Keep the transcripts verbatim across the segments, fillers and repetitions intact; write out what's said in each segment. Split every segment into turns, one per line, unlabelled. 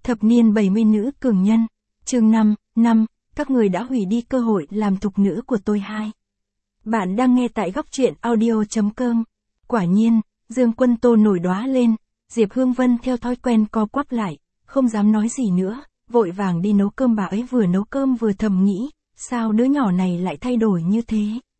Thập niên bảy mươi nữ cường nhân. Chương năm, năm, các người đã hủy đi cơ hội làm thục nữ của tôi hai. Bạn đang nghe tại góc truyện audio.com. Quả nhiên, Dương Quân Tô nổi đoá lên, Diệp Hương Vân theo thói quen co quắp lại, không dám nói gì nữa, vội vàng đi nấu cơm. Bà ấy vừa nấu cơm vừa thầm nghĩ, sao đứa nhỏ này lại thay đổi như thế.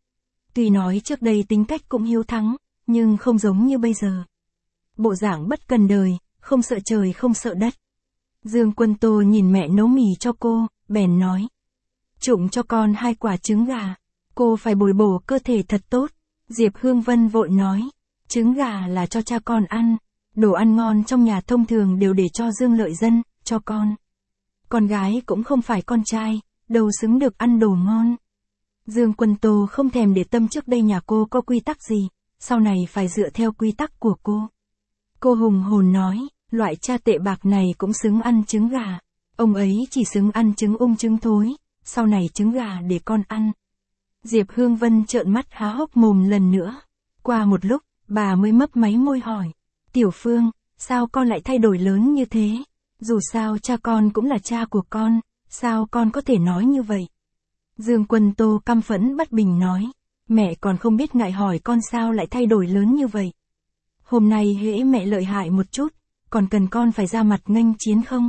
Tuy nói trước đây tính cách cũng hiếu thắng, nhưng không giống như bây giờ. Bộ dạng bất cần đời, không sợ trời không sợ đất. Dương Quân Tô nhìn mẹ nấu mì cho cô, bèn nói. Trụng cho con hai quả trứng gà, cô phải bồi bổ cơ thể thật tốt. Diệp Hương Vân vội nói, trứng gà là cho cha con ăn, đồ ăn ngon trong nhà thông thường đều để cho Dương Lợi Dân, cho con. Con gái cũng không phải con trai, đâu xứng được ăn đồ ngon. Dương Quân Tô không thèm để tâm trước đây nhà cô có quy tắc gì, sau này phải dựa theo quy tắc của cô. Cô hùng hồn nói, loại cha tệ bạc này cũng xứng ăn trứng gà. Ông ấy chỉ xứng ăn trứng ung trứng thối, sau này trứng gà để con ăn. Diệp Hương Vân trợn mắt há hốc mồm lần nữa. Qua một lúc, bà mới mấp máy môi hỏi. Tiểu Phương, sao con lại thay đổi lớn như thế? Dù sao cha con cũng là cha của con, sao con có thể nói như vậy? Dương Quân Tô căm phẫn bất bình nói. Mẹ còn không biết ngại hỏi con sao lại thay đổi lớn như vậy. Hôm nay hễ mẹ lợi hại một chút, còn cần con phải ra mặt nghênh chiến không?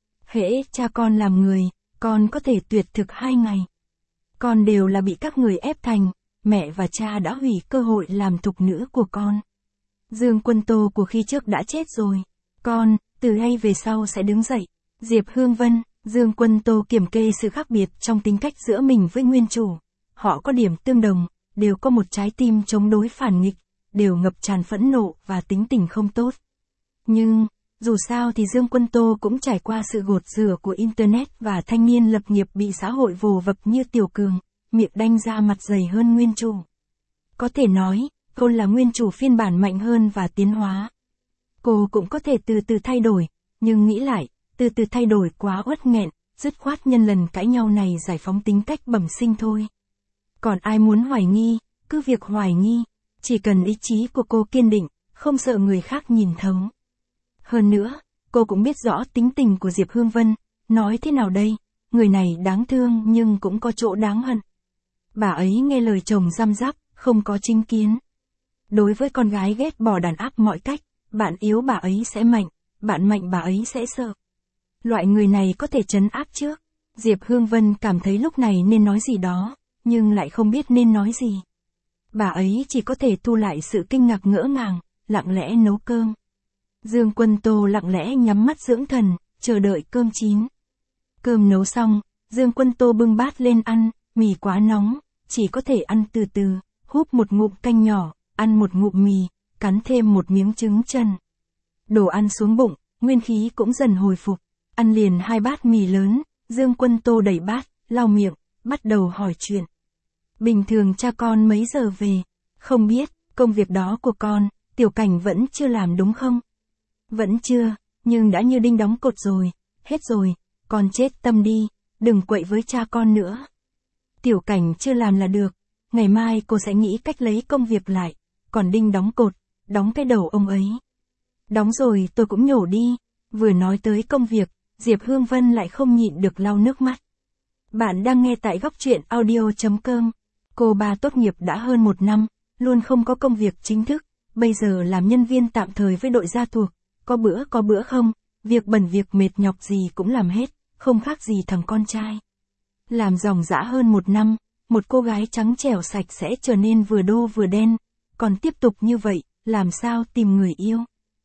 Hễ cha con làm người, con có thể tuyệt thực hai ngày. Con đều là bị các người ép thành, mẹ và cha đã hủy cơ hội làm thục nữ của con. Dương Quân Tô của khi trước đã chết rồi, con, từ nay về sau sẽ đứng dậy. Diệp Hương Vân, Dương Quân Tô kiểm kê sự khác biệt trong tính cách giữa mình với nguyên chủ. Họ có điểm tương đồng, đều có một trái tim chống đối phản nghịch, đều ngập tràn phẫn nộ và tính tình không tốt. Nhưng, dù sao thì Dương Quân Tô cũng trải qua sự gột rửa của Internet và thanh niên lập nghiệp bị xã hội vồ vập như Tiểu Cường, miệng đanh ra mặt dày hơn nguyên chủ. Có thể nói, cô là nguyên chủ phiên bản mạnh hơn và tiến hóa. Cô cũng có thể từ từ thay đổi, nhưng nghĩ lại, từ từ thay đổi quá uất nghẹn, dứt khoát nhân lần cãi nhau này giải phóng tính cách bẩm sinh thôi. Còn ai muốn hoài nghi, cứ việc hoài nghi, chỉ cần ý chí của cô kiên định, không sợ người khác nhìn thấu. Hơn nữa, cô cũng biết rõ tính tình của Diệp Hương Vân, nói thế nào đây, người này đáng thương nhưng cũng có chỗ đáng hận. Bà ấy nghe lời chồng răm rắp, không có chính kiến. Đối với con gái ghét bỏ đàn áp mọi cách, bạn yếu bà ấy sẽ mạnh, bạn mạnh bà ấy sẽ sợ. Loại người này có thể trấn áp trước. Diệp Hương Vân cảm thấy lúc này nên nói gì đó, nhưng lại không biết nên nói gì. Bà ấy chỉ có thể thu lại sự kinh ngạc ngỡ ngàng, lặng lẽ nấu cơm. Dương Quân Tô lặng lẽ nhắm mắt dưỡng thần, chờ đợi cơm chín. Cơm nấu xong, Dương Quân Tô bưng bát lên ăn, mì quá nóng, chỉ có thể ăn từ từ, húp một ngụm canh nhỏ, ăn một ngụm mì, cắn thêm một miếng trứng chân. Đồ ăn xuống bụng, nguyên khí cũng dần hồi phục, ăn liền hai bát mì lớn, Dương Quân Tô đẩy bát, lau miệng, bắt đầu hỏi chuyện. Bình thường cha con mấy giờ về? Không biết, công việc đó của con, Tiểu Cảnh vẫn chưa làm đúng không? Vẫn chưa, nhưng đã như đinh đóng cột rồi, hết rồi, con chết tâm đi, đừng quậy với cha con nữa. Tiểu Cảnh chưa làm là được, ngày mai cô sẽ nghĩ cách lấy công việc lại, còn đinh đóng cột, đóng cái đầu ông ấy. Đóng rồi tôi cũng nhổ đi. Vừa nói tới công việc, Diệp Hương Vân lại không nhịn được lau nước mắt. Bạn đang nghe tại góc truyện audio.com. Cô ba tốt nghiệp đã hơn một năm, luôn không có công việc chính thức, bây giờ làm nhân viên tạm thời với đội gia thuộc, có bữa có bữa không, việc bẩn việc mệt nhọc gì cũng làm hết, không khác gì thằng con trai. Làm dòng dã hơn một năm, một cô gái trắng trẻo sạch sẽ trở nên vừa đô vừa đen, còn tiếp tục như vậy, làm sao tìm người yêu.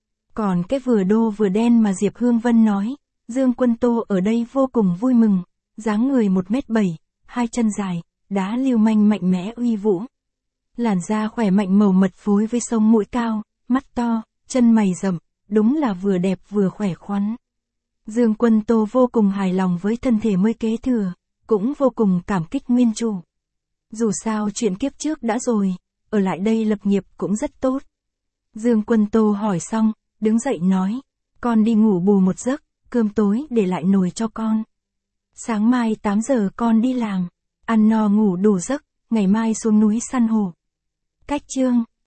Còn cái vừa đô vừa đen mà Diệp Hương Vân nói, Dương Quân Tô ở đây vô cùng vui mừng, dáng người một mét bảy, hai chân dài, đá lưu manh mạnh mẽ uy vũ. Làn da khỏe mạnh màu mật phối với sống mũi cao, mắt to, chân mày rậm, đúng là vừa đẹp vừa khỏe khoắn. Dương Quân Tô vô cùng hài lòng với thân thể mới kế thừa, cũng vô cùng cảm kích nguyên chủ. Dù sao chuyện kiếp trước đã rồi, ở lại đây lập nghiệp cũng rất tốt. Dương Quân Tô hỏi xong, đứng dậy nói, con đi ngủ bù một giấc, cơm tối để lại nồi cho con. Sáng mai tám giờ con đi làm, ăn no ngủ đủ giấc, ngày mai xuống núi săn hổ. Cách chương